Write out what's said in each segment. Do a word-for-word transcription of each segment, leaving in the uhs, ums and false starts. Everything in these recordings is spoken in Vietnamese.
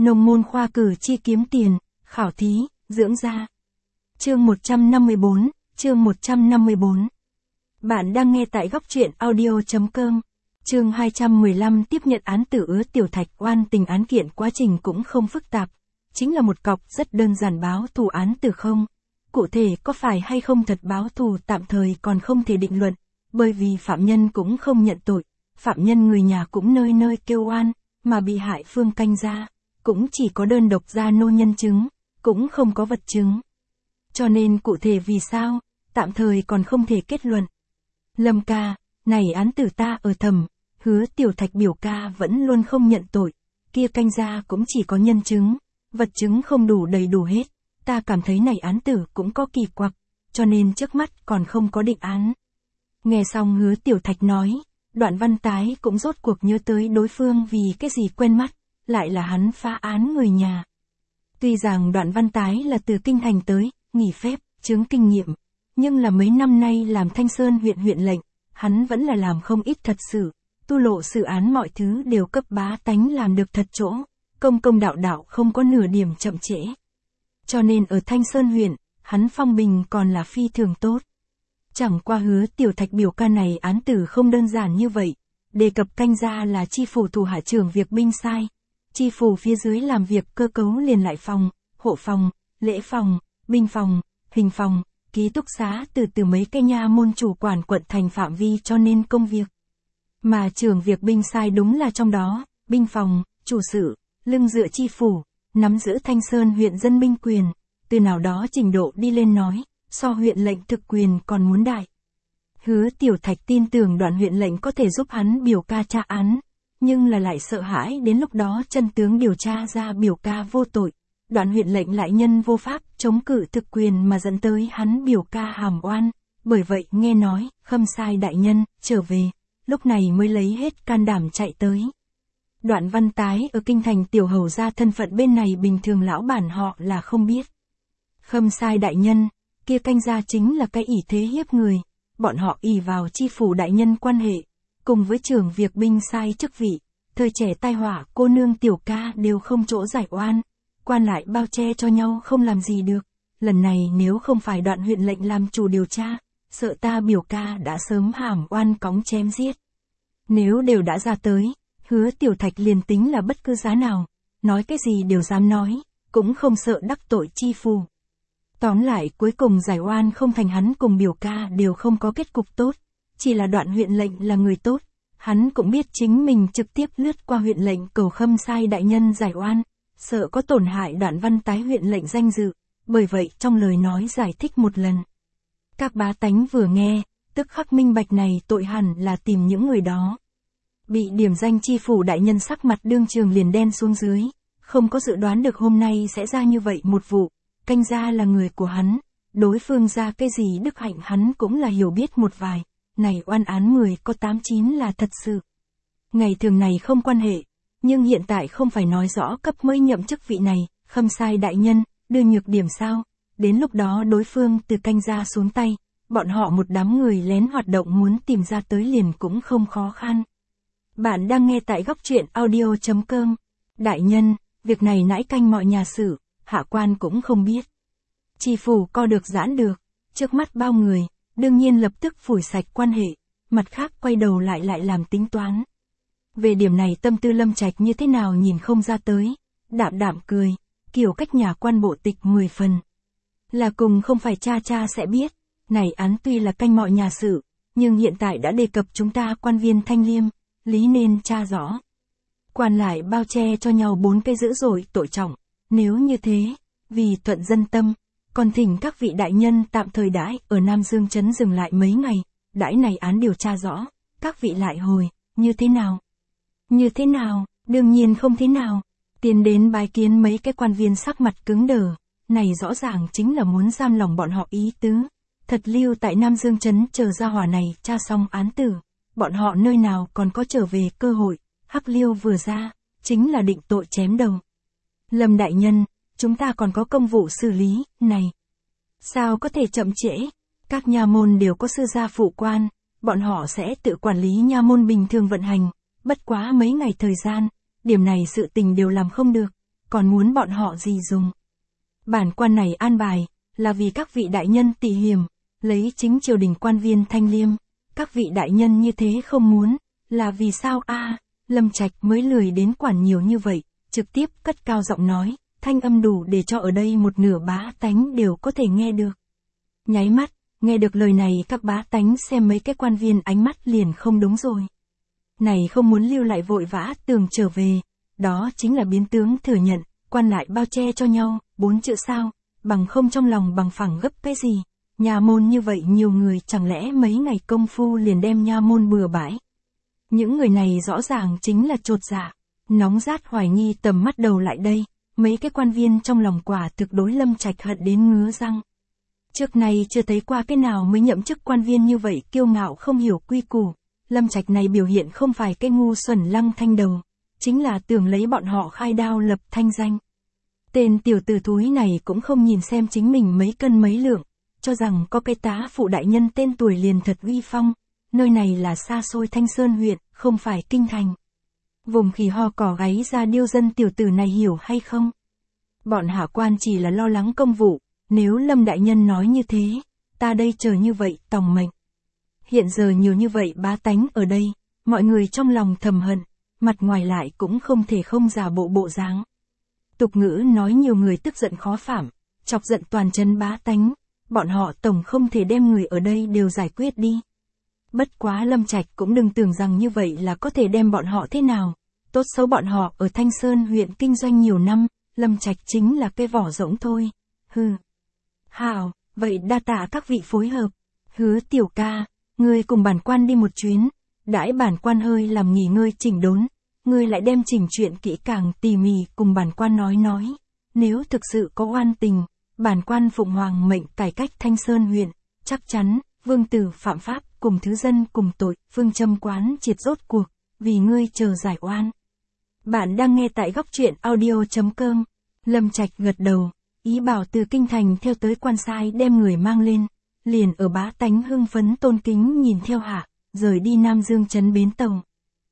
Nông môn khoa cử chi kiếm tiền, khảo thí, dưỡng da. Chương một trăm năm mươi bốn, chương một trăm năm mươi bốn. Bạn đang nghe tại góc truyện audio.com. Chương hai trăm mười lăm tiếp nhận án tử Ứa Tiểu Thạch oan tình án kiện quá trình cũng không phức tạp. Chính là một cọc rất đơn giản báo thù án tử không. Cụ thể có phải hay không thật báo thù tạm thời còn không thể định luận, bởi vì phạm nhân cũng không nhận tội, phạm nhân người nhà cũng nơi nơi kêu oan, mà bị hại Phương Canh gia cũng chỉ có đơn độc gia nô nhân chứng, cũng không có vật chứng. Cho nên cụ thể vì sao, tạm thời còn không thể kết luận. Lâm ca, này án tử ta ở thẩm, Hứa Tiểu Thạch biểu ca vẫn luôn không nhận tội, kia Canh gia cũng chỉ có nhân chứng, vật chứng không đủ đầy đủ hết, ta cảm thấy này án tử cũng có kỳ quặc, cho nên trước mắt còn không có định án. Nghe xong Hứa Tiểu Thạch nói, Đoạn Văn Tái cũng rốt cuộc nhớ tới đối phương vì cái gì quen mắt, lại là hắn phá án người nhà. Tuy rằng Đoạn Văn Tái là từ kinh thành tới, nghỉ phép, chứng kinh nghiệm, nhưng là mấy năm nay làm Thanh Sơn huyện huyện lệnh, hắn vẫn là làm không ít thật sự, tu lộ xử án mọi thứ đều cấp bá tánh làm được thật chỗ, công công đạo đạo không có nửa điểm chậm trễ. Cho nên ở Thanh Sơn huyện, hắn phong bình còn là phi thường tốt. Chẳng qua Hứa Tiểu Thạch biểu ca này án tử không đơn giản như vậy, đề cập Canh gia là chi phủ thủ hạ trưởng việc binh sai. Chi phủ phía dưới làm việc cơ cấu liền lại phòng, hộ phòng, lễ phòng, binh phòng, hình phòng, ký túc xá từ từ mấy cái nha môn chủ quản quận thành phạm vi cho nên công việc. Mà trưởng việc binh sai đúng là trong đó, binh phòng, chủ sự, lưng dựa chi phủ, nắm giữ Thanh Sơn huyện dân binh quyền, từ nào đó trình độ đi lên nói, so huyện lệnh thực quyền còn muốn đại. Hứa Tiểu Thạch tin tưởng Đoạn huyện lệnh có thể giúp hắn biểu ca tra án, nhưng là lại sợ hãi đến lúc đó chân tướng điều tra ra biểu ca vô tội, Đoạn huyện lệnh lại nhân vô pháp chống cự thực quyền mà dẫn tới hắn biểu ca hàm oan, bởi vậy nghe nói, Khâm Sai đại nhân, trở về, lúc này mới lấy hết can đảm chạy tới. Đoạn Văn Tái ở kinh thành tiểu hầu gia thân phận bên này bình thường lão bản họ là không biết. Khâm Sai đại nhân, kia Canh gia chính là cái ỷ thế hiếp người, bọn họ ỷ vào chi phủ đại nhân quan hệ, cùng với trưởng việc binh sai chức vị, thời trẻ tai họa cô nương tiểu ca đều không chỗ giải oan, quan lại bao che cho nhau không làm gì được, lần này nếu không phải Đoạn huyện lệnh làm chủ điều tra, sợ ta biểu ca đã sớm hàm oan cóng chém giết. Nếu đều đã ra tới, Hứa Tiểu Thạch liền tính là bất cứ giá nào, nói cái gì đều dám nói, cũng không sợ đắc tội chi phủ. Tóm lại cuối cùng giải oan không thành hắn cùng biểu ca đều không có kết cục tốt, chỉ là Đoạn huyện lệnh là người tốt, hắn cũng biết chính mình trực tiếp lướt qua huyện lệnh cầu Khâm Sai đại nhân giải oan, sợ có tổn hại Đoạn Văn Tái huyện lệnh danh dự, bởi vậy trong lời nói giải thích một lần. Các bá tánh vừa nghe, tức khắc minh bạch này tội hẳn là tìm những người đó. Bị điểm danh chi phủ đại nhân sắc mặt đương trường liền đen xuống dưới, không có dự đoán được hôm nay sẽ ra như vậy một vụ, Canh gia là người của hắn, đối phương ra cái gì đức hạnh hắn cũng là hiểu biết một vài, này oan án mười có tám chín là thật sự. Ngày thường này không quan hệ, nhưng hiện tại không phải nói rõ cấp mới nhậm chức vị này, Khâm Sai đại nhân, đưa nhược điểm sao, đến lúc đó đối phương từ Canh gia xuống tay, bọn họ một đám người lén hoạt động muốn tìm ra tới liền cũng không khó khăn. Bạn đang nghe tại góc truyện audio.com. Đại nhân, việc này nãi canh mọi nhà xử, hạ quan cũng không biết. Chi phủ co được giãn được, trước mắt bao người, đương nhiên lập tức phủi sạch quan hệ, mặt khác quay đầu lại lại làm tính toán. Về điểm này tâm tư Lâm Trạch như thế nào nhìn không ra tới, đạm đạm cười, kiểu cách nhà quan bộ tịch mười phần. Là cùng không phải cha cha sẽ biết, này án tuy là canh mọi nhà xử, nhưng hiện tại đã đề cập chúng ta quan viên thanh liêm, lý nên tra rõ. Quan lại bao che cho nhau bốn cây dữ dội tội trọng, nếu như thế, vì thuận dân tâm, còn thỉnh các vị đại nhân tạm thời đãi ở Nam Dương trấn dừng lại mấy ngày, đãi này án điều tra rõ, các vị lại hồi, như thế nào? Như thế nào? Đương nhiên không thế nào. Tiến đến bái kiến mấy cái quan viên sắc mặt cứng đờ, này rõ ràng chính là muốn giam lòng bọn họ ý tứ. Thật lưu tại Nam Dương trấn chờ gia hỏa này tra xong án tử, bọn họ nơi nào còn có trở về cơ hội, hắc liêu vừa ra, chính là định tội chém đầu. Lâm đại nhân, chúng ta còn có công vụ xử lý, này. Sao có thể chậm trễ? Các nha môn đều có sư gia phụ quan, bọn họ sẽ tự quản lý nha môn bình thường vận hành, bất quá mấy ngày thời gian, điểm này sự tình đều làm không được, còn muốn bọn họ gì dùng. Bản quan này an bài, là vì các vị đại nhân tị hiểm, lấy chính triều đình quan viên thanh liêm, các vị đại nhân như thế không muốn, là vì sao a? Lâm Trạch mới lười đến quản nhiều như vậy, trực tiếp cất cao giọng nói, thanh âm đủ để cho ở đây một nửa bá tánh đều có thể nghe được. Nháy mắt, nghe được lời này các bá tánh xem mấy cái quan viên ánh mắt liền không đúng rồi. Này không muốn lưu lại vội vã tường trở về, đó chính là biến tướng thừa nhận, quan lại bao che cho nhau, bốn chữ sao, bằng không trong lòng bằng phẳng gấp cái gì. Nha môn như vậy nhiều người chẳng lẽ mấy ngày công phu liền đem nha môn bừa bãi. Những người này rõ ràng chính là chột dạ, nóng rát hoài nghi tầm mắt đầu lại đây, mấy cái quan viên trong lòng quả thực đối Lâm Trạch hận đến ngứa răng. Trước này chưa thấy qua cái nào mới nhậm chức quan viên như vậy kiêu ngạo không hiểu quy củ, Lâm Trạch này biểu hiện không phải cái ngu xuẩn lăng thanh đầu, chính là tưởng lấy bọn họ khai đao lập thanh danh. Tên tiểu tử thúi này cũng không nhìn xem chính mình mấy cân mấy lượng, cho rằng có cái tá phụ đại nhân tên tuổi liền thật uy phong, nơi này là xa xôi Thanh Sơn huyện, không phải kinh thành. Vùng khỉ ho cỏ gáy ra điêu dân tiểu tử này hiểu hay không? Bọn hạ quan chỉ là lo lắng công vụ, nếu Lâm đại nhân nói như thế, ta đây chờ như vậy tòng mệnh. Hiện giờ nhiều như vậy bá tánh ở đây, mọi người trong lòng thầm hận, mặt ngoài lại cũng không thể không giả bộ bộ dáng. Tục ngữ nói nhiều người tức giận khó phạm, chọc giận toàn chân bá tánh, bọn họ tổng không thể đem người ở đây đều giải quyết đi. Bất quá Lâm Trạch cũng đừng tưởng rằng như vậy là có thể đem bọn họ thế nào, tốt xấu bọn họ ở Thanh Sơn huyện kinh doanh nhiều năm, Lâm Trạch chính là cái vỏ rỗng thôi, hừ. Hảo, vậy đa tạ các vị phối hợp, Hứa tiểu ca, ngươi cùng bản quan đi một chuyến, đãi bản quan hơi làm nghỉ ngơi chỉnh đốn, ngươi lại đem chỉnh chuyện kỹ càng tỉ mỉ cùng bản quan nói nói, nếu thực sự có oan tình, bản quan phụng hoàng mệnh cải cách Thanh Sơn huyện, chắc chắn, vương tử phạm pháp cùng thứ dân cùng tội, phương châm quán triệt rốt cuộc, vì ngươi chờ giải oan. Bạn đang nghe tại góc truyện audio chấm com. Lâm Trạch gật đầu, ý bảo từ kinh thành theo tới quan sai đem người mang lên, liền ở bá tánh hưng phấn tôn kính nhìn theo hạ, rời đi Nam Dương trấn bến tàu.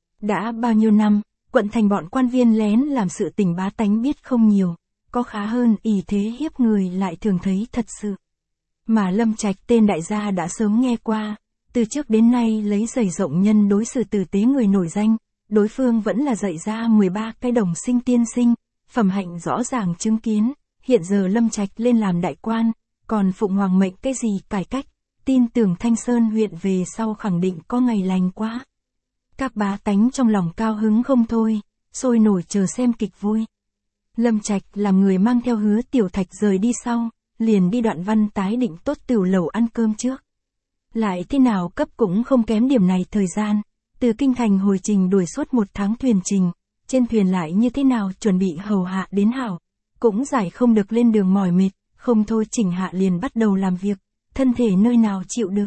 Đã bao nhiêu năm, quận thành bọn quan viên lén làm sự tình bá tánh biết không nhiều, có khá hơn ỷ thế hiếp người lại thường thấy thật sự. Mà Lâm Trạch tên đại gia đã sớm nghe qua, từ trước đến nay lấy giày rộng nhân đối xử tử tế người nổi danh, đối phương vẫn là dạy ra mười ba cái đồng sinh tiên sinh, phẩm hạnh rõ ràng chứng kiến, hiện giờ Lâm Trạch lên làm đại quan, còn phụng hoàng mệnh cái gì cải cách, tin tưởng Thanh Sơn huyện về sau khẳng định có ngày lành quá. Các bá tánh trong lòng cao hứng không thôi, sôi nổi chờ xem kịch vui. Lâm Trạch làm người mang theo Hứa Tiểu Thạch rời đi sau, liền đi Đoạn Văn tái định tốt tửu lầu ăn cơm trước. Lại thế nào cấp cũng không kém điểm này thời gian, từ kinh thành hồi trình đuổi suốt một tháng thuyền trình, trên thuyền lại như thế nào chuẩn bị hầu hạ đến hảo, cũng giải không được lên đường mỏi mệt, không thôi chỉnh hạ liền bắt đầu làm việc, thân thể nơi nào chịu được.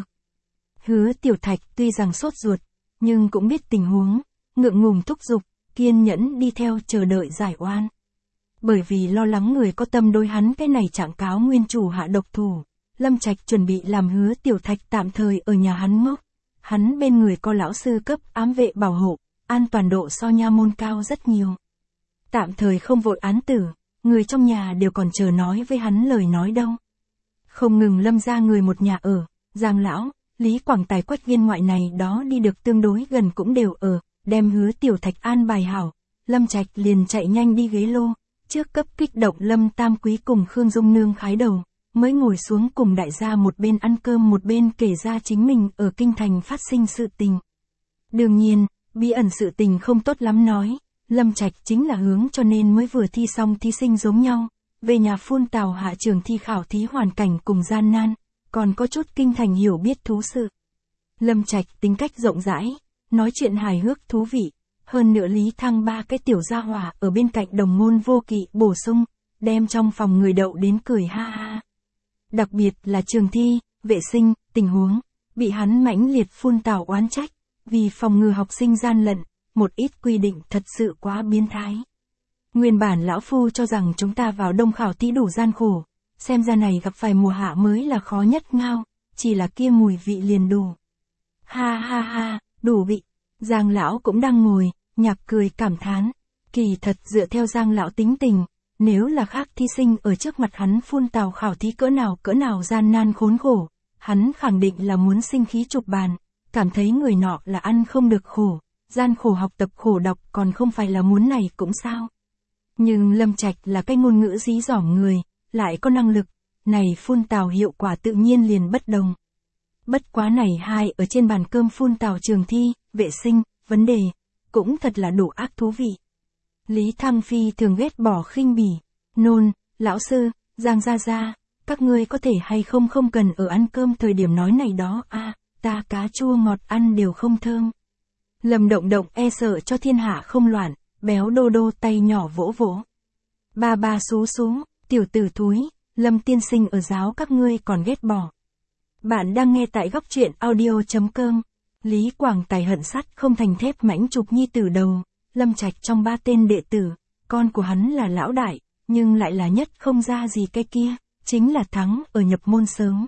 Hứa Tiểu Thạch tuy rằng sốt ruột, nhưng cũng biết tình huống, ngượng ngùng thúc giục, kiên nhẫn đi theo chờ đợi giải oan. Bởi vì lo lắng người có tâm đối hắn cái này trạng cáo nguyên chủ hạ độc thủ, Lâm Trạch chuẩn bị làm Hứa Tiểu Thạch tạm thời ở nhà hắn ngốc. Hắn bên người có lão sư cấp ám vệ bảo hộ, an toàn độ so nha môn cao rất nhiều. Tạm thời không vội án tử, người trong nhà đều còn chờ nói với hắn lời nói đâu. Không ngừng Lâm ra người một nhà ở, Giang lão, Lý Quảng Tài Quách Viên ngoại này đó đi được tương đối gần cũng đều ở, đem Hứa Tiểu Thạch an bài hảo, Lâm Trạch liền chạy nhanh đi ghế lô, trước cấp kích động Lâm Tam Quý cùng Khương Dung Nương khái đầu, mới ngồi xuống cùng đại gia một bên ăn cơm một bên kể ra chính mình ở kinh thành phát sinh sự tình. Đương nhiên, bí ẩn sự tình không tốt lắm nói, Lâm Trạch chính là hướng cho nên mới vừa thi xong thí sinh giống nhau, về nhà phun tào hạ trường thi khảo thí hoàn cảnh cùng gian nan, còn có chút kinh thành hiểu biết thú sự. Lâm Trạch tính cách rộng rãi, nói chuyện hài hước thú vị, hơn nữa Lý Thăng ba cái tiểu gia hỏa ở bên cạnh đồng ngôn vô kỵ bổ sung, đem trong phòng người đậu đến cười ha ha. Đặc biệt là trường thi, vệ sinh, tình huống, bị hắn mãnh liệt phun tào oán trách, vì phòng ngừa học sinh gian lận, một ít quy định thật sự quá biến thái. Nguyên bản lão phu cho rằng chúng ta vào đông khảo thí đủ gian khổ, xem ra này gặp phải mùa hạ mới là khó nhất ngao, chỉ là kia mùi vị liền đủ. Ha ha ha, đủ vị. Giang lão cũng đang ngồi, nhạc cười cảm thán. Kỳ thật dựa theo Giang lão tính tình, Nếu là khác thí sinh ở trước mặt hắn phun tào khảo thí cỡ nào cỡ nào gian nan khốn khổ, hắn khẳng định là muốn sinh khí chụp bàn, cảm thấy người nọ là ăn không được khổ, gian khổ học tập khổ đọc còn không phải là muốn này cũng sao. Nhưng Lâm Trạch là cái ngôn ngữ dí dỏm người, lại có năng lực, này phun tào hiệu quả tự nhiên liền bất đồng. Bất quá này hai ở trên bàn cơm phun tào trường thi, vệ sinh, vấn đề, cũng thật là đủ ác thú vị. Lý Thăng Phi thường ghét bỏ khinh bỉ, nôn, lão sư, Giang Gia Gia, các ngươi có thể hay không không cần ở ăn cơm thời điểm nói này đó a à, ta cá chua ngọt ăn đều không thơm. Lâm Động Động e sợ cho thiên hạ không loạn, béo đô đô tay nhỏ vỗ vỗ. Ba ba xú xú, tiểu tử thúi, Lâm tiên sinh ở giáo các ngươi còn ghét bỏ. Bạn đang nghe tại góc truyện audio chấm com. Lý Quảng Tài hận sắt không thành thép mãnh chụp nhi tử đầu, Lâm Trạch trong ba tên đệ tử, con của hắn là lão đại, nhưng lại là nhất không ra gì cái kia, chính là thắng ở nhập môn sớm.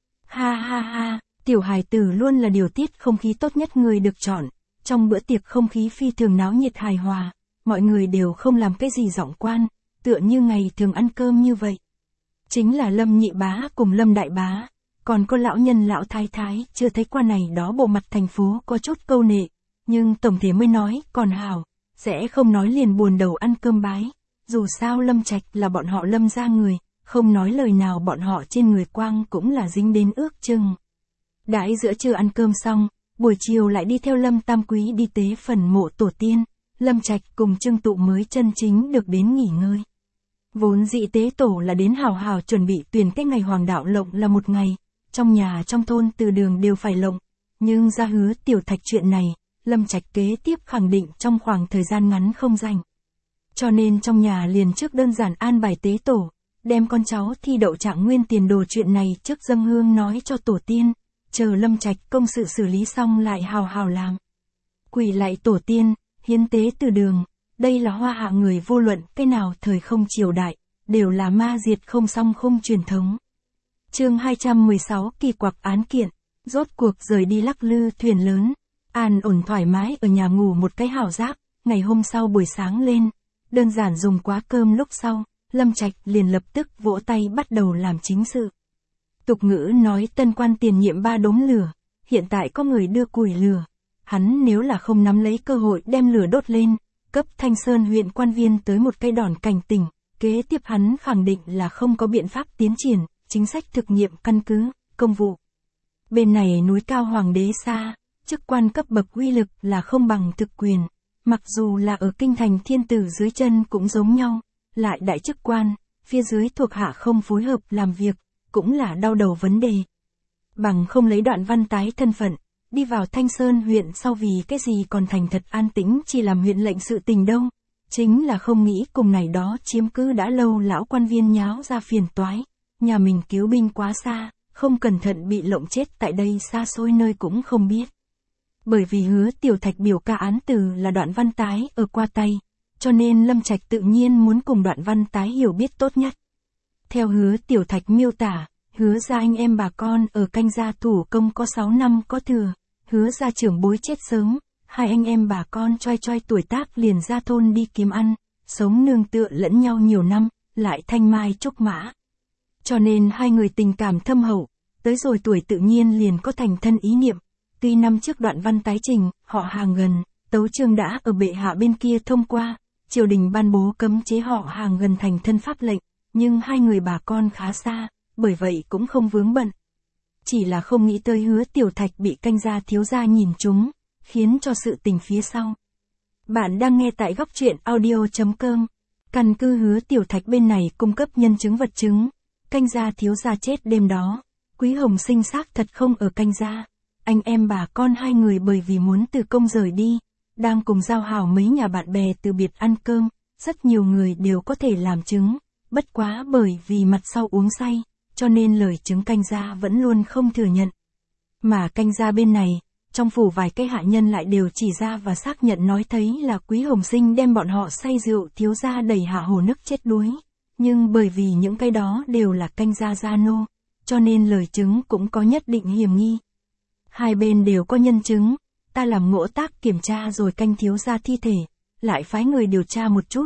Ha ha ha, tiểu hài tử luôn là điều tiết không khí tốt nhất người được chọn, trong bữa tiệc không khí phi thường náo nhiệt hài hòa, mọi người đều không làm cái gì giọng quan, tựa như ngày thường ăn cơm như vậy. Chính là Lâm nhị bá cùng Lâm đại bá, còn có lão nhân lão thái thái chưa thấy qua này đó bộ mặt thành phố có chút câu nệ, nhưng tổng thể mới nói còn hảo, sẽ không nói liền buồn đầu ăn cơm bái, dù sao Lâm Trạch là bọn họ Lâm gia người, không nói lời nào bọn họ trên người quang cũng là dính đến ước chừng. Đãi giữa trưa ăn cơm xong, buổi chiều lại đi theo Lâm Tam Quý đi tế phần mộ tổ tiên, Lâm Trạch cùng Trương Tụ mới chân chính được đến nghỉ ngơi. Vốn dĩ tế tổ là đến hào hào chuẩn bị tuyển cái ngày hoàng đạo lộng là một ngày, trong nhà trong thôn từ đường đều phải lộng, nhưng ra hứa tiểu thạch chuyện này, Lâm Trạch kế tiếp khẳng định trong khoảng thời gian ngắn không rảnh. Cho nên trong nhà liền trước đơn giản an bài tế tổ, đem con cháu thi đậu trạng nguyên tiền đồ chuyện này trước dâng hương nói cho tổ tiên, chờ Lâm Trạch công sự xử lý xong lại hào hào làm. Quỳ lại tổ tiên, hiến tế từ đường, đây là hoa hạ người vô luận cái nào thời không triều đại, đều là ma diệt không song không truyền thống. Chương hai trăm mười sáu kỳ quặc án kiện, rốt cuộc rời đi lắc lư thuyền lớn, an ổn thoải mái ở nhà ngủ một cái hảo giác, ngày hôm sau buổi sáng lên, đơn giản dùng quá cơm lúc sau, Lâm Trạch liền lập tức vỗ tay bắt đầu làm chính sự. Tục ngữ nói tân quan tiền nhiệm ba đốm lửa, hiện tại có người đưa củi lửa, hắn nếu là không nắm lấy cơ hội đem lửa đốt lên, cấp Thanh Sơn huyện quan viên tới một cây đòn cảnh tỉnh, kế tiếp hắn khẳng định là không có biện pháp tiến triển, chính sách thực nghiệm căn cứ, công vụ. Bên này núi cao hoàng đế xa, chức quan cấp bậc uy lực là không bằng thực quyền, mặc dù là ở kinh thành thiên tử dưới chân cũng giống nhau, lại đại chức quan, phía dưới thuộc hạ không phối hợp làm việc, cũng là đau đầu vấn đề. Bằng không lấy Đoạn Văn tái thân phận, đi vào Thanh Sơn huyện sau vì cái gì còn thành thật an tĩnh chỉ làm huyện lệnh sự tình đâu, chính là không nghĩ cùng này đó chiếm cứ đã lâu lão quan viên nháo ra phiền toái, nhà mình cứu binh quá xa, không cẩn thận bị lộng chết tại đây xa xôi nơi cũng không biết. Bởi vì hứa tiểu thạch biểu ca án từ là Đoạn Văn tái ở qua tay, cho nên Lâm Trạch tự nhiên muốn cùng Đoạn Văn tái hiểu biết tốt nhất. Theo hứa tiểu thạch miêu tả, hứa ra anh em bà con ở canh gia thủ công có sáu năm có thừa, hứa ra trưởng bối chết sớm, hai anh em bà con choi choi tuổi tác liền ra thôn đi kiếm ăn, sống nương tựa lẫn nhau nhiều năm, lại thanh mai trúc mã. Cho nên hai người tình cảm thâm hậu, tới rồi tuổi tự nhiên liền có thành thân ý niệm. Tuy năm trước Đoạn Văn tái trình, họ hàng gần, tấu chương đã ở bệ hạ bên kia thông qua, triều đình ban bố cấm chế họ hàng gần thành thân pháp lệnh, nhưng hai người bà con khá xa, bởi vậy cũng không vướng bận. Chỉ là không nghĩ tới hứa tiểu thạch bị canh gia thiếu gia nhìn trúng, khiến cho sự tình phía sau. Bạn đang nghe tại góc truyện audio chấm com. Căn cứ hứa tiểu thạch bên này cung cấp nhân chứng vật chứng, canh gia thiếu gia chết đêm đó, Quý Hồng Sinh xác thật không ở canh gia. Anh em bà con hai người bởi vì muốn từ công rời đi, đang cùng giao hảo mấy nhà bạn bè từ biệt ăn cơm, rất nhiều người đều có thể làm chứng, bất quá bởi vì mặt sau uống say, cho nên lời chứng canh gia vẫn luôn không thừa nhận. Mà canh gia bên này, trong phủ vài cái hạ nhân lại đều chỉ ra và xác nhận nói thấy là Quý Hồng Sinh đem bọn họ say rượu thiếu gia đẩy hạ hồ nước chết đuối, nhưng bởi vì những cái đó đều là canh gia gia nô, cho nên lời chứng cũng có nhất định hiểm nghi. Hai bên đều có nhân chứng, ta làm ngỗ tác kiểm tra rồi canh thiếu gia thi thể, lại phái người điều tra một chút,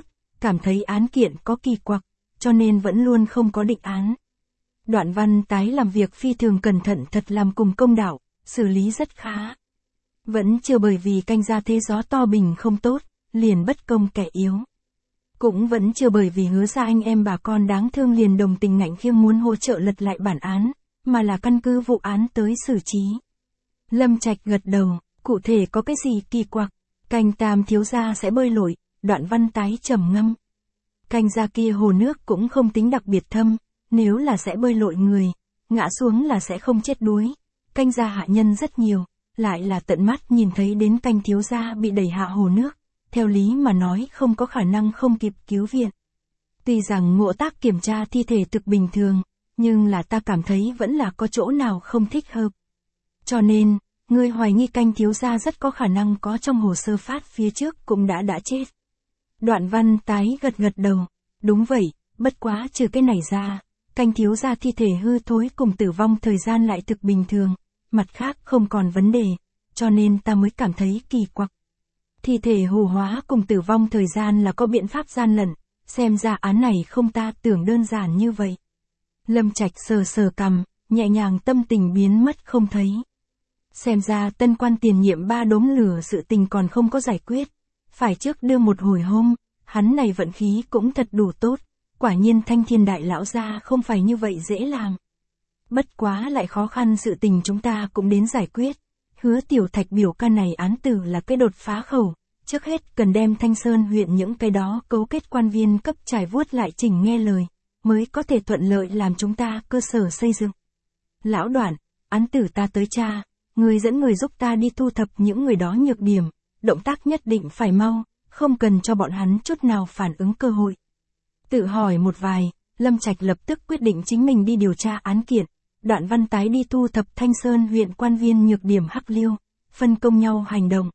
cảm thấy án kiện có kỳ quặc, cho nên vẫn luôn không có định án. Đoạn Văn Tái làm việc phi thường cẩn thận thật làm cùng công đạo, xử lý rất khá. Vẫn chưa bởi vì canh gia thế gió to bình không tốt, liền bất công kẻ yếu. Cũng vẫn chưa bởi vì hứa ra anh em bà con đáng thương liền đồng tình ngạnh khiêng muốn hỗ trợ lật lại bản án, mà là căn cứ vụ án tới xử trí. Lâm Trạch gật đầu, cụ thể có cái gì kỳ quặc, canh Tam thiếu gia sẽ bơi lội, Đoạn Văn Tái trầm ngâm. Canh gia kia hồ nước cũng không tính đặc biệt thâm, nếu là sẽ bơi lội người, ngã xuống là sẽ không chết đuối. Canh gia hạ nhân rất nhiều, lại là tận mắt nhìn thấy đến canh thiếu gia bị đẩy hạ hồ nước, theo lý mà nói không có khả năng không kịp cứu viện. Tuy rằng ngộ tác kiểm tra thi thể thực bình thường, nhưng là ta cảm thấy vẫn là có chỗ nào không thích hợp. Cho nên, người hoài nghi canh thiếu gia rất có khả năng có trong hồ sơ phát phía trước cũng đã đã chết. Đoạn Văn Tái gật gật đầu, đúng vậy, bất quá trừ cái này ra, canh thiếu gia thi thể hư thối cùng tử vong thời gian lại thực bình thường, mặt khác không còn vấn đề, cho nên ta mới cảm thấy kỳ quặc. Thi thể hủ hóa cùng tử vong thời gian là có biện pháp gian lận, xem ra án này không ta tưởng đơn giản như vậy. Lâm Trạch sờ sờ cằm, nhẹ nhàng tâm tình biến mất không thấy. Xem ra tân quan tiền nhiệm ba đốm lửa sự tình còn không có giải quyết, phải trước đưa một hồi hôm, hắn này vận khí cũng thật đủ tốt, quả nhiên Thanh Thiên đại lão gia không phải như vậy dễ làm. Bất quá lại khó khăn sự tình chúng ta cũng đến giải quyết. Hứa Tiểu Thạch biểu ca này án tử là cái đột phá khẩu, trước hết cần đem Thanh Sơn huyện những cái đó cấu kết quan viên cấp trải vuốt lại chỉnh nghe lời, mới có thể thuận lợi làm chúng ta cơ sở xây dựng. Lão Đoạn, án tử ta tới cha, người dẫn người giúp ta đi thu thập những người đó nhược điểm, động tác nhất định phải mau, không cần cho bọn hắn chút nào phản ứng cơ hội. Tự hỏi một vài, Lâm Trạch lập tức quyết định chính mình đi điều tra án kiện. Đoạn Văn Tái đi thu thập Thanh Sơn huyện quan viên nhược điểm hắc liêu, phân công nhau hành động.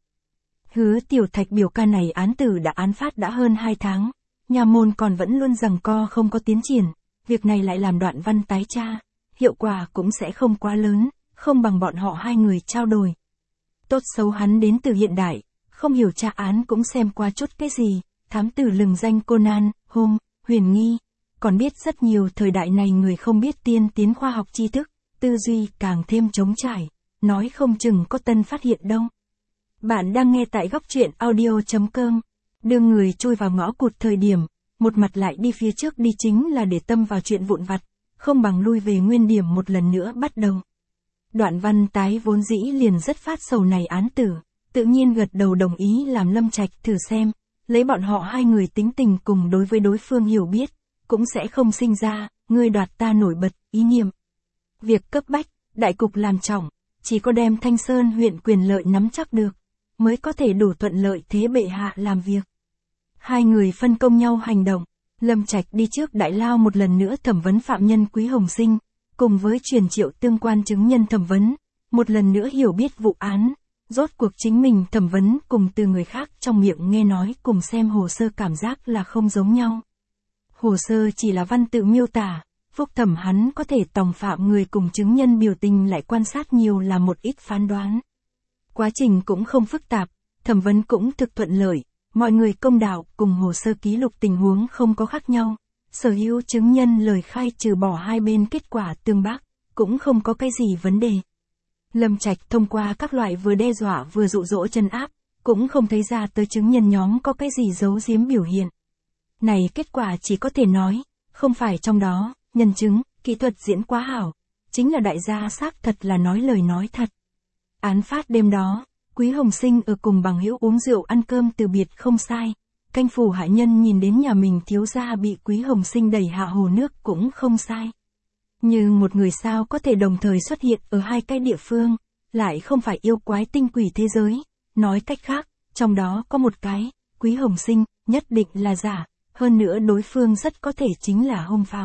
Hứa Tiểu Thạch biểu ca này án tử đã án phát đã hơn hai tháng, nhà môn còn vẫn luôn giằng co không có tiến triển, việc này lại làm Đoạn Văn Tái tra, hiệu quả cũng sẽ không quá lớn, không bằng bọn họ hai người trao đổi. Tốt xấu hắn đến từ hiện đại, không hiểu tra án cũng xem qua chút cái gì, thám tử lừng danh Conan, Holmes, Huyền Nghi. Còn biết rất nhiều thời đại này người không biết tiên tiến khoa học tri thức, tư duy càng thêm trống trải, nói không chừng có tân phát hiện đâu. Bạn đang nghe tại góc truyện audio chấm com, đưa người trôi vào ngõ cụt thời điểm, một mặt lại đi phía trước đi chính là để tâm vào chuyện vụn vặt, không bằng lui về nguyên điểm một lần nữa bắt đầu. Đoạn Văn Tái vốn dĩ liền rất phát sầu này án tử, tự nhiên gật đầu đồng ý làm Lâm Trạch thử xem, lấy bọn họ hai người tính tình cùng đối với đối phương hiểu biết, cũng sẽ không sinh ra, ngươi đoạt ta nổi bật, ý niệm. Việc cấp bách, đại cục làm trọng, chỉ có đem Thanh Sơn huyện quyền lợi nắm chắc được, mới có thể đủ thuận lợi thế bệ hạ làm việc. Hai người phân công nhau hành động, Lâm Trạch đi trước đại lao một lần nữa thẩm vấn phạm nhân Quý Hồng Sinh, cùng với truyền triệu tương quan chứng nhân thẩm vấn, một lần nữa hiểu biết vụ án, rốt cuộc chính mình thẩm vấn cùng từ người khác trong miệng nghe nói cùng xem hồ sơ cảm giác là không giống nhau. Hồ sơ chỉ là văn tự miêu tả, phúc thẩm hắn có thể tòng phạm người cùng chứng nhân biểu tình lại quan sát nhiều là một ít phán đoán. Quá trình cũng không phức tạp, thẩm vấn cũng thực thuận lợi, mọi người công đạo cùng hồ sơ ký lục tình huống không có khác nhau, sở hữu chứng nhân lời khai trừ bỏ hai bên kết quả tương bác, cũng không có cái gì vấn đề. Lâm Trạch thông qua các loại vừa đe dọa vừa dụ dỗ trấn áp, cũng không thấy ra tới chứng nhân nhóm có cái gì giấu giếm biểu hiện. Này kết quả chỉ có thể nói, không phải trong đó, nhân chứng, kỹ thuật diễn quá hảo, chính là đại gia xác thật là nói lời nói thật. Án phát đêm đó, Quý Hồng Sinh ở cùng bằng hữu uống rượu ăn cơm từ biệt không sai, canh phủ hạ nhân nhìn đến nhà mình thiếu gia bị Quý Hồng Sinh đẩy hạ hồ nước cũng không sai. Nhưng một người sao có thể đồng thời xuất hiện ở hai cái địa phương, lại không phải yêu quái tinh quỷ thế giới, nói cách khác, trong đó có một cái, Quý Hồng Sinh, nhất định là giả. Hơn nữa đối phương rất có thể chính là hung phạm.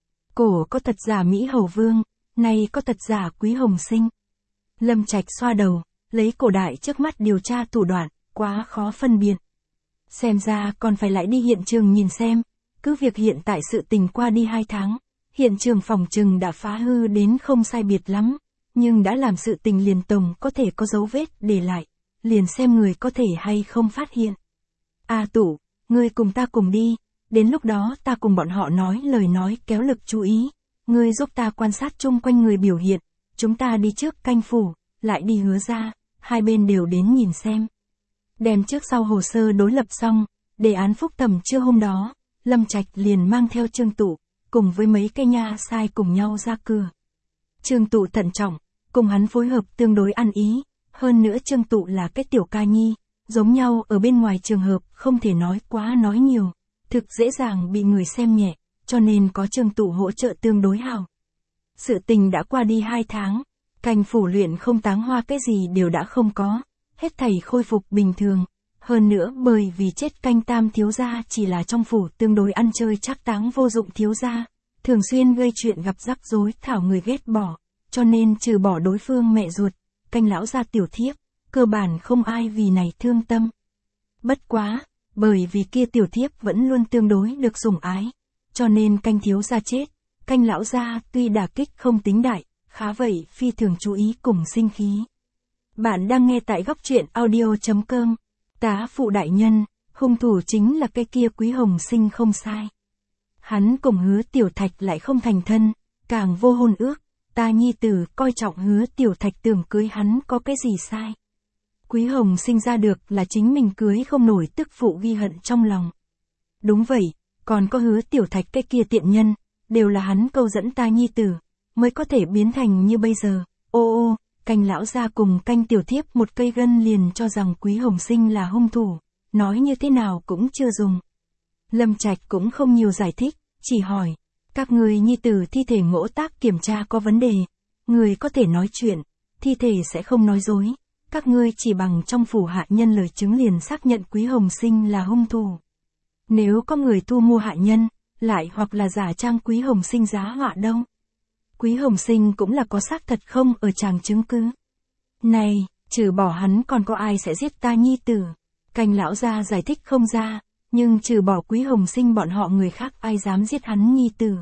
Cổ có thật giả Mỹ Hầu Vương, nay có thật giả Quý Hồng Sinh. Lâm Trạch xoa đầu, lấy cổ đại trước mắt điều tra thủ đoạn, quá khó phân biệt. Xem ra còn phải lại đi hiện trường nhìn xem, cứ việc hiện tại sự tình qua đi hai tháng, hiện trường phòng trừng đã phá hư đến không sai biệt lắm, nhưng đã làm sự tình liền tổng có thể có dấu vết để lại, liền xem người có thể hay không phát hiện. A Tủ, ngươi cùng ta cùng đi, đến lúc đó ta cùng bọn họ nói lời nói kéo lực chú ý, ngươi giúp ta quan sát chung quanh người biểu hiện, chúng ta đi trước canh phủ, lại đi Hứa gia, hai bên đều đến nhìn xem. Đem trước sau hồ sơ đối lập xong, đề án phúc thẩm trưa hôm đó, Lâm Trạch liền mang theo Trương Tụ, cùng với mấy cái nha sai cùng nhau ra cửa. Trương Tụ thận trọng, cùng hắn phối hợp tương đối ăn ý, hơn nữa Trương Tụ là cái tiểu ca nhi, giống nhau ở bên ngoài trường hợp không thể nói quá nói nhiều, thực dễ dàng bị người xem nhẹ, cho nên có Trương Tụ hỗ trợ tương đối hào. Sự tình đã qua đi hai tháng, canh phủ luyện không táng hoa cái gì đều đã không có, hết thảy khôi phục bình thường. Hơn nữa bởi vì chết canh tam thiếu gia chỉ là trong phủ tương đối ăn chơi trác táng vô dụng thiếu gia, thường xuyên gây chuyện gặp rắc rối thảo người ghét bỏ, cho nên trừ bỏ đối phương mẹ ruột, canh lão gia tiểu thiếp, cơ bản không ai vì này thương tâm. Bất quá, bởi vì kia tiểu thiếp vẫn luôn tương đối được sủng ái, cho nên canh thiếu gia chết, canh lão gia tuy đả kích không tính đại, khá vậy phi thường chú ý cùng sinh khí. Bạn đang nghe tại góc truyện audio chấm com. Tá phụ đại nhân, hung thủ chính là cái kia Quý Hồng Sinh không sai. Hắn cùng Hứa Tiểu Thạch lại không thành thân, càng vô hôn ước, ta nhi tử coi trọng Hứa Tiểu Thạch tưởng cưới hắn có cái gì sai. Quý Hồng Sinh ra được là chính mình cưới không nổi tức phụ ghi hận trong lòng. Đúng vậy, còn có Hứa Tiểu Thạch cái kia tiện nhân, đều là hắn câu dẫn ta nhi tử, mới có thể biến thành như bây giờ. Ô ô, canh lão gia cùng canh tiểu thiếp một cây gân liền cho rằng Quý Hồng Sinh là hung thủ, nói như thế nào cũng chưa dùng. Lâm Trạch cũng không nhiều giải thích, chỉ hỏi, các người nhi tử thi thể ngỗ tác kiểm tra có vấn đề, người có thể nói chuyện, thi thể sẽ không nói dối, các ngươi chỉ bằng trong phủ hạ nhân lời chứng liền xác nhận Quý Hồng Sinh là hung thủ. Nếu có người thu mua hạ nhân, lại hoặc là giả trang Quý Hồng Sinh giá họa đâu? Quý Hồng Sinh cũng là có xác thật không ở tràng chứng cứ. Này, trừ bỏ hắn còn có ai sẽ giết ta nhi tử? Canh lão gia giải thích không ra, nhưng trừ bỏ Quý Hồng Sinh bọn họ người khác ai dám giết hắn nhi tử.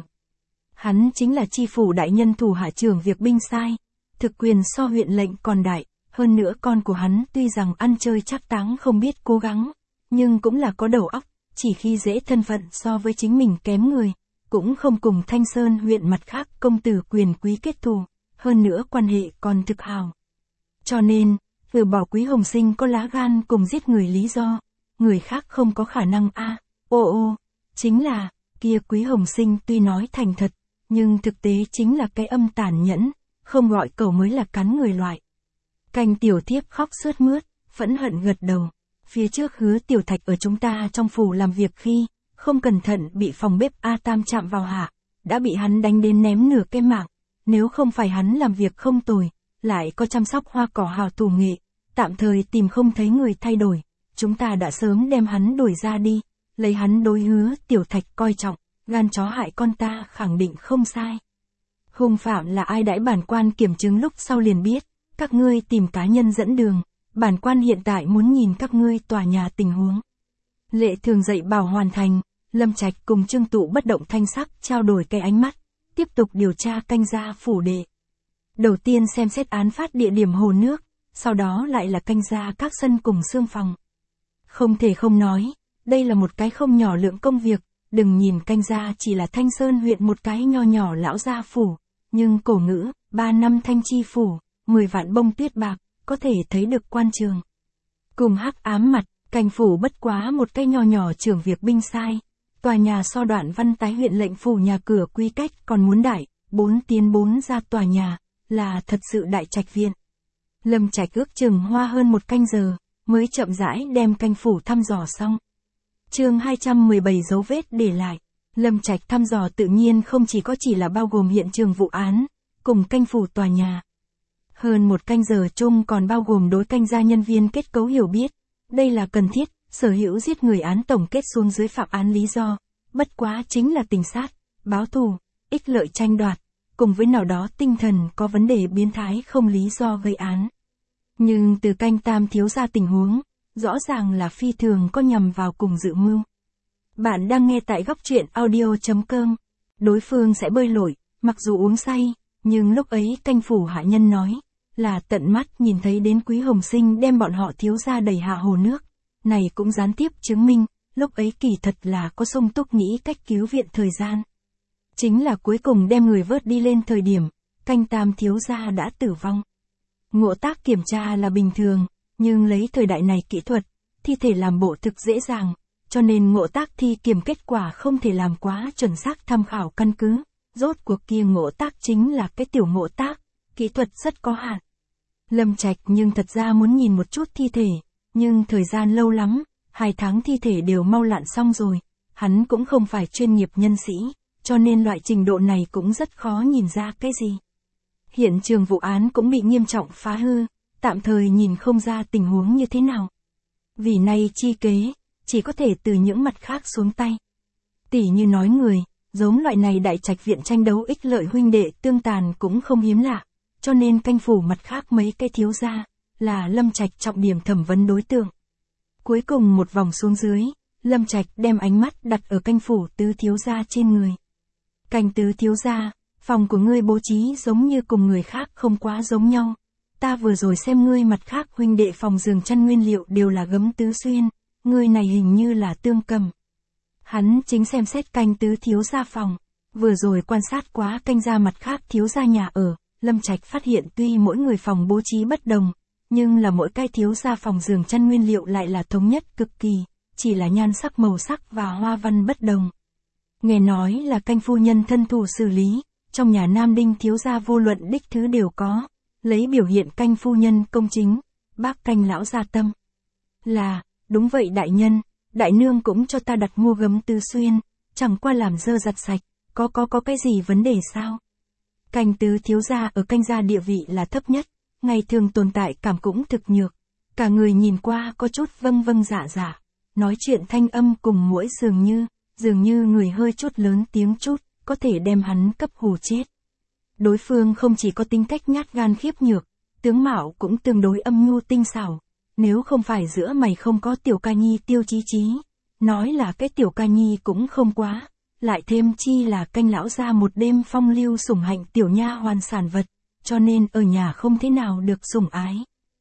Hắn chính là chi phủ đại nhân thủ hạ trưởng việc binh sai, thực quyền so huyện lệnh còn đại, hơn nữa con của hắn tuy rằng ăn chơi trác táng không biết cố gắng, nhưng cũng là có đầu óc, chỉ khi dễ thân phận so với chính mình kém người. Cũng không cùng Thanh Sơn huyện mặt khác công tử quyền quý kết thù, hơn nữa quan hệ còn thực hào. Cho nên, từ bỏ Quý Hồng Sinh có lá gan cùng giết người lý do, người khác không có khả năng a. À, ô ô, chính là, kia Quý Hồng Sinh tuy nói thành thật, nhưng thực tế chính là cái âm tàn nhẫn, không gọi cầu mới là cắn người loại. Canh tiểu thiếp khóc sướt mướt, phẫn hận gật đầu, phía trước Hứa Tiểu Thạch ở chúng ta trong phủ làm việc khi, không cẩn thận bị phòng bếp A Tam chạm vào hạ, đã bị hắn đánh đến ném nửa cái mạng, nếu không phải hắn làm việc không tồi, lại có chăm sóc hoa cỏ hào thủ nghệ, tạm thời tìm không thấy người thay đổi, chúng ta đã sớm đem hắn đuổi ra đi, lấy hắn đối Hứa Tiểu Thạch coi trọng, gan chó hại con ta khẳng định không sai. Hung phạm là ai đãi bản quan kiểm chứng lúc sau liền biết, các ngươi tìm cá nhân dẫn đường, bản quan hiện tại muốn nhìn các ngươi tòa nhà tình huống. Lệ thường dạy bảo hoàn thành, Lâm Trạch cùng Trương Tụ bất động thanh sắc trao đổi cái ánh mắt, tiếp tục điều tra canh gia phủ đệ. Đầu tiên xem xét án phát địa điểm hồ nước, sau đó lại là canh gia các sân cùng xương phòng. Không thể không nói, đây là một cái không nhỏ lượng công việc, đừng nhìn canh gia chỉ là Thanh Sơn huyện một cái nho nhỏ lão gia phủ, nhưng cổ ngữ, ba năm thanh chi phủ, mười vạn bông tuyết bạc, có thể thấy được quan trường. Cùng hắc ám mặt, canh phủ bất quá một cái nho nhỏ trưởng việc binh sai. Tòa nhà so Đoạn Văn tái huyện lệnh phủ nhà cửa quy cách còn muốn đại, bốn tiến bốn ra tòa nhà, là thật sự đại trạch viện. Lâm Trạch ước chừng hoa hơn một canh giờ, mới chậm rãi đem canh phủ thăm dò xong. Chương hai trăm mười bảy dấu vết để lại. Lâm Trạch thăm dò tự nhiên không chỉ có chỉ là bao gồm hiện trường vụ án, cùng canh phủ tòa nhà. Hơn một canh giờ chung còn bao gồm đối canh gia nhân viên kết cấu hiểu biết. Đây là cần thiết, sở hữu giết người án tổng kết xuống dưới phạm án lý do, bất quá chính là tình sát, báo thù, ích lợi tranh đoạt, cùng với nào đó tinh thần có vấn đề biến thái không lý do gây án. Nhưng từ canh tam thiếu ra tình huống, rõ ràng là phi thường có nhằm vào cùng dự mưu. Bạn đang nghe tại góc truyện audio chấm com. Đối phương sẽ bơi lội, mặc dù uống say, nhưng lúc ấy canh phủ hạ nhân nói, là tận mắt nhìn thấy đến Quý Hồng Sinh đem bọn họ thiếu ra đẩy hạ hồ nước. Này cũng gián tiếp chứng minh, lúc ấy kỳ thật là có sung túc nghĩ cách cứu viện thời gian. Chính là cuối cùng đem người vớt đi lên thời điểm, canh tam thiếu gia đã tử vong. Ngộ tác kiểm tra là bình thường, nhưng lấy thời đại này kỹ thuật, thi thể làm bộ thực dễ dàng, cho nên ngộ tác thi kiểm kết quả không thể làm quá chuẩn xác tham khảo căn cứ. Rốt cuộc kia ngộ tác chính là cái tiểu ngộ tác, kỹ thuật rất có hạn. Lâm Trạch nhưng thật ra muốn nhìn một chút thi thể, nhưng thời gian lâu lắm, hai tháng thi thể đều mau lặn xong rồi, hắn cũng không phải chuyên nghiệp nhân sĩ, cho nên loại trình độ này cũng rất khó nhìn ra cái gì. Hiện trường vụ án cũng bị nghiêm trọng phá hư, tạm thời nhìn không ra tình huống như thế nào. Vì nay chi kế, chỉ có thể từ những mặt khác xuống tay. Tỉ như nói người, giống loại này đại trạch viện tranh đấu ích lợi huynh đệ tương tàn cũng không hiếm lạ, cho nên canh phủ mặt khác mấy cái thiếu gia, là Lâm Trạch trọng điểm thẩm vấn đối tượng. Cuối cùng một vòng xuống dưới, Lâm Trạch đem ánh mắt đặt ở canh phủ tứ thiếu gia trên người. Canh tứ thiếu gia, phòng của ngươi bố trí giống như cùng người khác không quá giống nhau. Ta vừa rồi xem ngươi mặt khác huynh đệ phòng giường chăn nguyên liệu đều là gấm tứ xuyên, ngươi này hình như là tương cầm. Hắn chính xem xét canh tứ thiếu gia phòng, vừa rồi quan sát quá canh gia mặt khác thiếu gia nhà ở, Lâm Trạch phát hiện tuy mỗi người phòng bố trí bất đồng, nhưng là mỗi cái thiếu gia phòng giường chăn nguyên liệu lại là thống nhất cực kỳ, chỉ là nhan sắc màu sắc và hoa văn bất đồng. Nghe nói là canh phu nhân thân thủ xử lý, trong nhà Nam Đinh thiếu gia vô luận đích thứ đều có, lấy biểu hiện canh phu nhân công chính, bác canh lão gia tâm. Là, đúng vậy đại nhân, đại nương cũng cho ta đặt mua gấm tứ xuyên, chẳng qua làm dơ giặt sạch, có có có cái gì vấn đề sao? Canh tứ thiếu gia ở canh gia địa vị là thấp nhất, ngày thường tồn tại cảm cũng thực nhược, cả người nhìn qua có chút vâng vâng dạ dạ, nói chuyện thanh âm cùng mỗi dường như, dường như người hơi chút lớn tiếng chút, có thể đem hắn cấp hù chết. Đối phương không chỉ có tính cách nhát gan khiếp nhược, tướng mạo cũng tương đối âm nhu tinh xảo, nếu không phải giữa mày không có tiểu ca nhi tiêu chí chí, nói là cái tiểu ca nhi cũng không quá, lại thêm chi là canh lão gia một đêm phong lưu sủng hạnh tiểu nha hoàn sản vật, cho nên ở nhà không thế nào được sủng ái.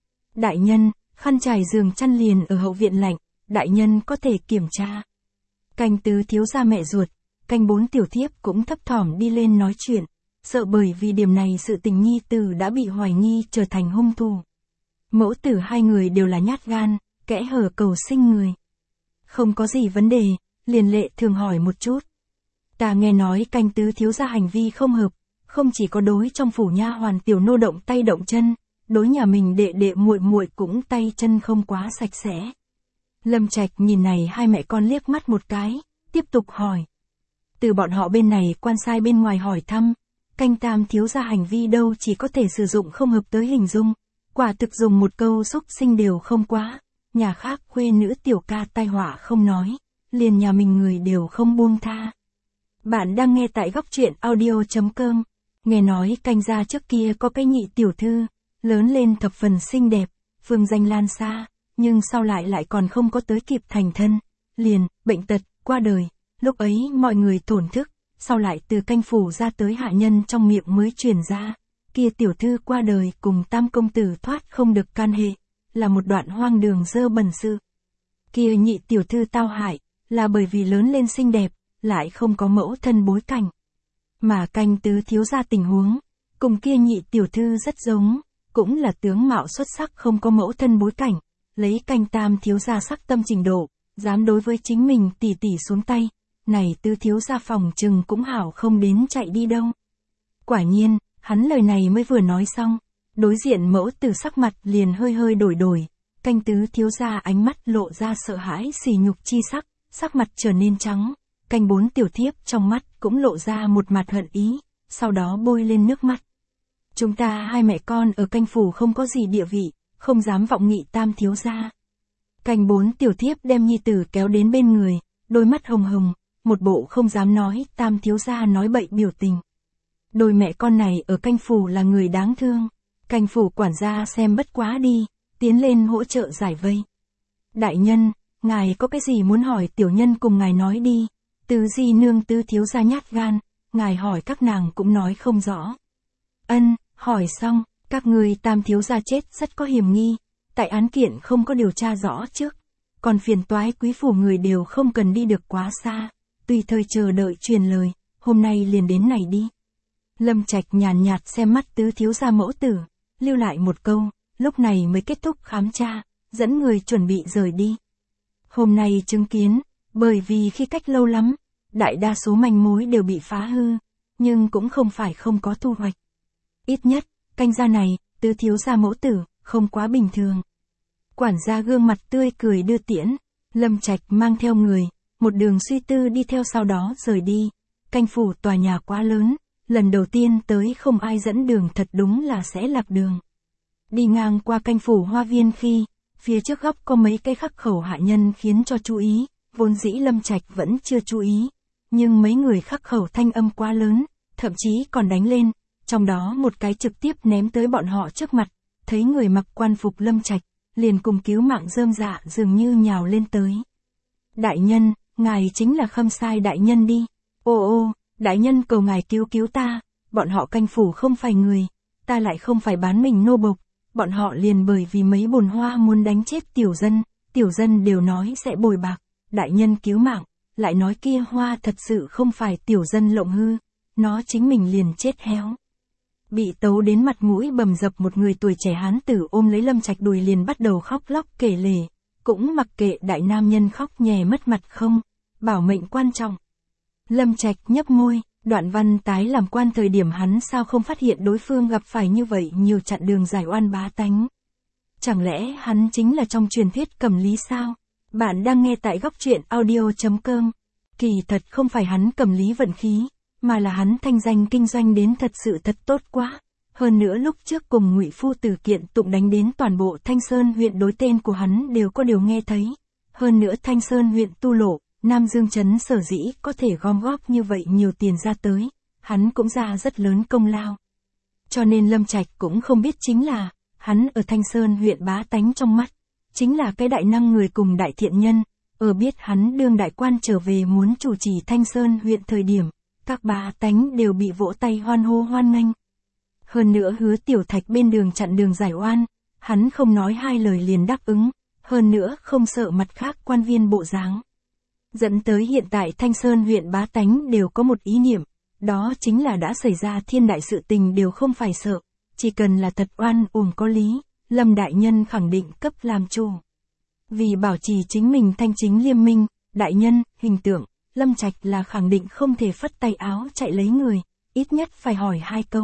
Đại nhân, khăn trải giường chăn liền ở hậu viện lạnh, đại nhân có thể kiểm tra. Canh tứ thiếu gia mẹ ruột, canh bốn tiểu thiếp cũng thấp thỏm đi lên nói chuyện, sợ bởi vì điểm này sự tình nhi tử đã bị hoài nghi trở thành hung thủ. Mẫu tử hai người đều là nhát gan, kẽ hở cầu sinh người. Không có gì vấn đề, liền lệ thường hỏi một chút. Ta nghe nói canh tứ thiếu gia hành vi không hợp, không chỉ có đối trong phủ nha hoàn tiểu nô động tay động chân, đối nhà mình đệ đệ muội muội cũng tay chân không quá sạch sẽ. Lâm Trạch nhìn này hai mẹ con liếc mắt một cái, tiếp tục hỏi. Từ bọn họ bên này quan sai bên ngoài hỏi thăm, canh tam thiếu gia hành vi đâu chỉ có thể sử dụng không hợp tới hình dung, quả thực dùng một câu xúc sinh đều không quá, nhà khác khuê nữ tiểu ca tai họa không nói, liền nhà mình người đều không buông tha. Bạn đang nghe tại góc truyện audio chấm com, nghe nói canh gia trước kia có cái nhị tiểu thư, lớn lên thập phần xinh đẹp, phương danh lan xa, nhưng sau lại lại còn không có tới kịp thành thân, liền, bệnh tật, qua đời, lúc ấy mọi người thổn thức, sau lại từ canh phủ ra tới hạ nhân trong miệng mới truyền ra, kia tiểu thư qua đời cùng tam công tử thoát không được can hệ, là một đoạn hoang đường dơ bẩn sự. Kia nhị tiểu thư tao hại, là bởi vì lớn lên xinh đẹp, lại không có mẫu thân bối cảnh. Mà canh tứ thiếu gia tình huống, cùng kia nhị tiểu thư rất giống, cũng là tướng mạo xuất sắc không có mẫu thân bối cảnh, lấy canh tam thiếu gia sắc tâm trình độ, dám đối với chính mình tỉ tỉ xuống tay, này tứ thiếu gia phòng chừng cũng hảo không đến chạy đi đâu. Quả nhiên, hắn lời này mới vừa nói xong, đối diện mẫu tử sắc mặt liền hơi hơi đổi đổi, canh tứ thiếu gia ánh mắt lộ ra sợ hãi xỉ nhục chi sắc, sắc mặt trở nên trắng, canh bốn tiểu thiếp trong mắt cũng lộ ra một mặt hận ý, sau đó bôi lên nước mắt. Chúng ta hai mẹ con ở canh phủ không có gì địa vị, không dám vọng nghị tam thiếu gia. Canh bốn tiểu thiếp đem nhi tử kéo đến bên người, đôi mắt hồng hồng, một bộ không dám nói tam thiếu gia nói bậy biểu tình. Đôi mẹ con này ở canh phủ là người đáng thương, canh phủ quản gia xem bất quá đi, tiến lên hỗ trợ giải vây. Đại nhân, ngài có cái gì muốn hỏi tiểu nhân cùng ngài nói đi, tứ di nương tứ thiếu gia nhát gan, ngài hỏi các nàng cũng nói không rõ. Ân, hỏi xong, các người tam thiếu gia chết rất có hiểm nghi, tại án kiện không có điều tra rõ trước, còn phiền toái quý phủ người đều không cần đi được quá xa, tùy thời chờ đợi truyền lời, hôm nay liền đến này đi. Lâm Trạch nhàn nhạt xem mắt tứ thiếu gia mẫu tử, lưu lại một câu, lúc này mới kết thúc khám tra, dẫn người chuẩn bị rời đi. Hôm nay chứng kiến, bởi vì khi cách lâu lắm, đại đa số manh mối đều bị phá hư, nhưng cũng không phải không có thu hoạch. Ít nhất, canh gia này, tứ thiếu gia mẫu tử, không quá bình thường. Quản gia gương mặt tươi cười đưa tiễn, Lâm Trạch mang theo người, một đường suy tư đi theo sau đó rời đi. Canh phủ tòa nhà quá lớn, lần đầu tiên tới không ai dẫn đường thật đúng là sẽ lạc đường. Đi ngang qua canh phủ hoa viên khi, phía trước góc có mấy cây khắc khẩu hạ nhân khiến cho chú ý, vốn dĩ Lâm Trạch vẫn chưa chú ý. Nhưng mấy người khắc khẩu thanh âm quá lớn, thậm chí còn đánh lên, trong đó một cái trực tiếp ném tới bọn họ trước mặt, thấy người mặc quan phục Lâm Trạch, liền cùng cứu mạng rơm dạ dường như nhào lên tới. Đại nhân, ngài chính là Khâm Sai đại nhân đi. Ô ô, đại nhân cầu ngài cứu cứu ta, bọn họ canh phủ không phải người, ta lại không phải bán mình nô bộc, bọn họ liền bởi vì mấy bồn hoa muốn đánh chết tiểu dân, tiểu dân đều nói sẽ bồi bạc, đại nhân cứu mạng, lại nói kia hoa thật sự không phải tiểu dân lộng hư, nó chính mình liền chết héo. Bị tấu đến mặt mũi bầm dập một người tuổi trẻ hán tử ôm lấy Lâm Trạch đùi liền bắt đầu khóc lóc kể lể, cũng mặc kệ đại nam nhân khóc nhè mất mặt không, bảo mệnh quan trọng. Lâm Trạch nhấp môi, Đoạn Văn tái làm quan thời điểm hắn sao không phát hiện đối phương gặp phải như vậy nhiều chặn đường giải oan bá tánh. Chẳng lẽ hắn chính là trong truyền thuyết Cẩm Lý sao? Bạn đang nghe tại góc truyện audio chấm com. Kỳ thật không phải hắn cầm lý vận khí, mà là hắn thanh danh kinh doanh đến thật sự thật tốt quá. Hơn nữa lúc trước cùng Ngụy Phu Tử kiện tụng đánh đến toàn bộ Thanh Sơn huyện đối tên của hắn đều có điều nghe thấy. Hơn nữa Thanh Sơn huyện tu lộ, Nam Dương Trấn sở dĩ có thể gom góp như vậy nhiều tiền ra tới, hắn cũng ra rất lớn công lao. Cho nên Lâm Trạch cũng không biết chính là, hắn ở Thanh Sơn huyện bá tánh trong mắt, chính là cái đại năng người cùng đại thiện nhân. Ở biết hắn đương đại quan trở về muốn chủ trì Thanh Sơn huyện thời điểm, các bá tánh đều bị vỗ tay hoan hô hoan nghênh. Hơn nữa Hứa Tiểu Thạch bên đường chặn đường giải oan, hắn không nói hai lời liền đáp ứng, hơn nữa không sợ mặt khác quan viên bộ dáng. Dẫn tới hiện tại Thanh Sơn huyện bá tánh đều có một ý niệm, đó chính là đã xảy ra thiên đại sự tình đều không phải sợ, chỉ cần là thật oan uổng có lý, Lâm đại nhân khẳng định cấp làm chủ. Vì bảo trì chính mình thanh chính liêm minh, đại nhân, hình tượng, Lâm Trạch là khẳng định không thể phất tay áo chạy lấy người, ít nhất phải hỏi hai câu.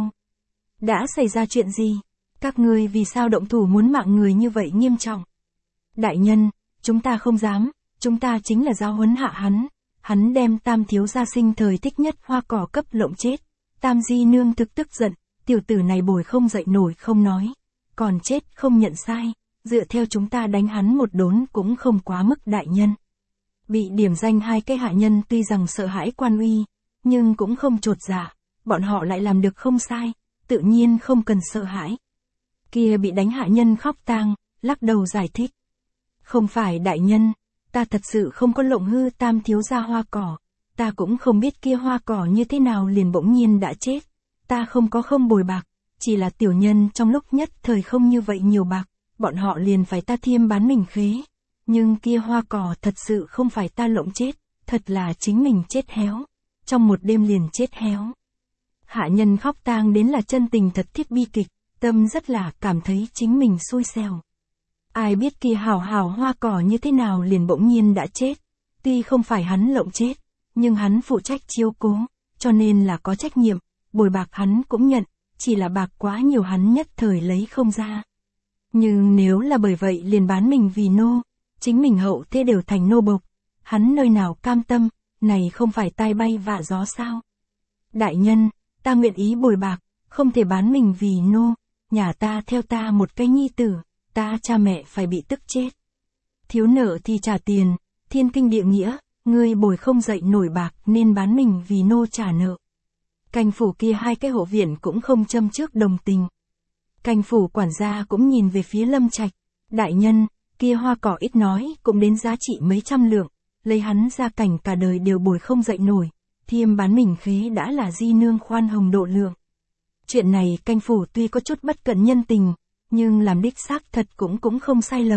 Đã xảy ra chuyện gì? Các ngươi vì sao động thủ muốn mạng người như vậy nghiêm trọng? Đại nhân, chúng ta không dám, chúng ta chính là giáo huấn hạ hắn. Hắn đem Tam thiếu gia sinh thời thích nhất hoa cỏ cấp lộng chết. Tam di nương thực tức giận, tiểu tử này bồi không dậy nổi không nói. Còn chết không nhận sai, dựa theo chúng ta đánh hắn một đốn cũng không quá mức đại nhân. Bị điểm danh hai cái hạ nhân tuy rằng sợ hãi quan uy, nhưng cũng không chột dạ, bọn họ lại làm được không sai, tự nhiên không cần sợ hãi. Kia bị đánh hạ nhân khóc tang, lắc đầu giải thích. Không phải đại nhân, ta thật sự không có lộng hư Tam thiếu gia hoa cỏ, ta cũng không biết kia hoa cỏ như thế nào liền bỗng nhiên đã chết, ta không có không bồi bạc, chỉ là tiểu nhân trong lúc nhất thời không như vậy nhiều bạc, bọn họ liền phải ta thiêm bán mình khế. Nhưng kia hoa cỏ thật sự không phải ta lộng chết, thật là chính mình chết héo, trong một đêm liền chết héo. Hạ nhân khóc tang đến là chân tình thật thiết bi kịch, tâm rất là cảm thấy chính mình xui xẻo. Ai biết kia hào hào hoa cỏ như thế nào liền bỗng nhiên đã chết, tuy không phải hắn lộng chết, nhưng hắn phụ trách chiếu cố, cho nên là có trách nhiệm, bồi bạc hắn cũng nhận, chỉ là bạc quá nhiều hắn nhất thời lấy không ra. Nhưng nếu là bởi vậy liền bán mình vì nô, chính mình hậu thế đều thành nô bộc, hắn nơi nào cam tâm, này không phải tai bay vạ gió sao? Đại nhân, ta nguyện ý bồi bạc, không thể bán mình vì nô, nhà ta theo ta một cái nhi tử, ta cha mẹ phải bị tức chết. Thiếu nợ thì trả tiền, thiên kinh địa nghĩa, ngươi bồi không dậy nổi bạc nên bán mình vì nô trả nợ. Canh phủ kia hai cái hộ viện cũng không châm trước đồng tình. Canh phủ quản gia cũng nhìn về phía Lâm Trạch, đại nhân, kia hoa cỏ ít nói cũng đến giá trị mấy trăm lượng, lấy hắn ra cảnh cả đời đều bồi không dậy nổi, thiêm bán mình khế đã là di nương khoan hồng độ lượng. Chuyện này canh phủ tuy có chút bất cẩn nhân tình, nhưng làm đích xác thật cũng cũng không sai lầm,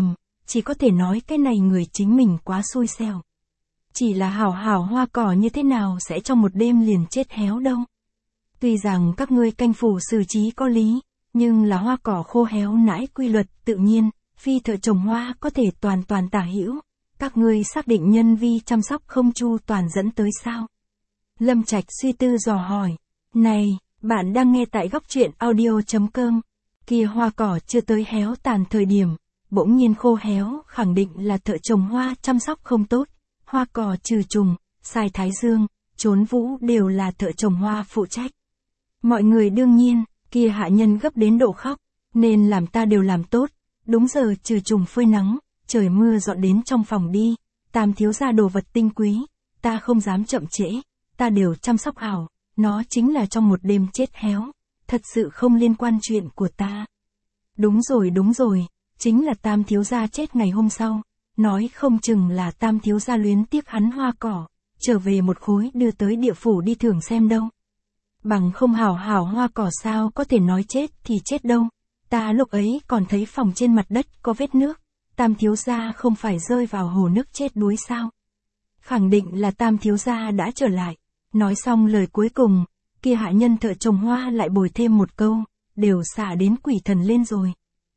chỉ có thể nói cái này người chính mình quá xui xẻo. Chỉ là hảo hảo hoa cỏ như thế nào sẽ trong một đêm liền chết héo đâu. Tuy rằng các ngươi canh phủ xử trí có lý, nhưng là hoa cỏ khô héo nãi quy luật tự nhiên, phi thợ trồng hoa có thể toàn toàn tả hữu. Các ngươi xác định nhân vi chăm sóc không chu toàn dẫn tới sao? Lâm Trạch suy tư dò hỏi. Này, bạn đang nghe tại góc truyện audio chấm com. Kia hoa cỏ chưa tới héo tàn thời điểm, bỗng nhiên khô héo, khẳng định là thợ trồng hoa chăm sóc không tốt. Hoa cỏ trừ trùng, sai thái dương, trốn vũ đều là thợ trồng hoa phụ trách. Mọi người đương nhiên, kia hạ nhân gấp đến độ khóc, nên làm ta đều làm tốt, đúng giờ trừ trùng phơi nắng, trời mưa dọn đến trong phòng đi, Tam thiếu gia đồ vật tinh quý, ta không dám chậm trễ, ta đều chăm sóc hảo, nó chính là trong một đêm chết héo, thật sự không liên quan chuyện của ta. Đúng rồi đúng rồi, chính là Tam thiếu gia chết ngày hôm sau, nói không chừng là Tam thiếu gia luyến tiếc hắn hoa cỏ, trở về một khối đưa tới địa phủ đi thưởng xem đâu. Bằng không hảo hảo hoa cỏ sao có thể nói chết thì chết đâu, ta lúc ấy còn thấy phòng trên mặt đất có vết nước, Tam thiếu gia không phải rơi vào hồ nước chết đuối sao. Khẳng định là Tam thiếu gia đã trở lại, nói xong lời cuối cùng, kia hạ nhân thợ trồng hoa lại bồi thêm một câu, đều xả đến quỷ thần lên rồi.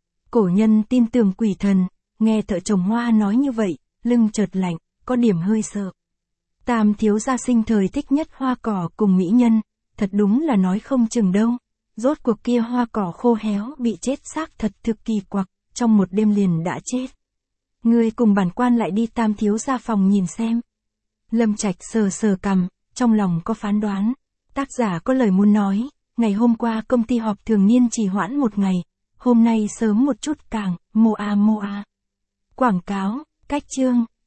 Cổ nhân tin tưởng quỷ thần, nghe thợ trồng hoa nói như vậy, lưng chợt lạnh, có điểm hơi sợ. Tam thiếu gia sinh thời thích nhất hoa cỏ cùng mỹ nhân, thật đúng là nói không chừng đâu. Rốt cuộc kia hoa cỏ khô héo bị chết xác thật thực kỳ quặc, trong một đêm liền đã chết. Ngươi cùng bản quan lại đi Tam thiếu gia phòng nhìn xem. Lâm Trạch sờ sờ cằm, trong lòng có phán đoán. Tác giả có lời muốn nói, ngày hôm qua công ty họp thường niên trì hoãn một ngày, hôm nay sớm một chút càng, mô a mô a. Quảng cáo, cách chương,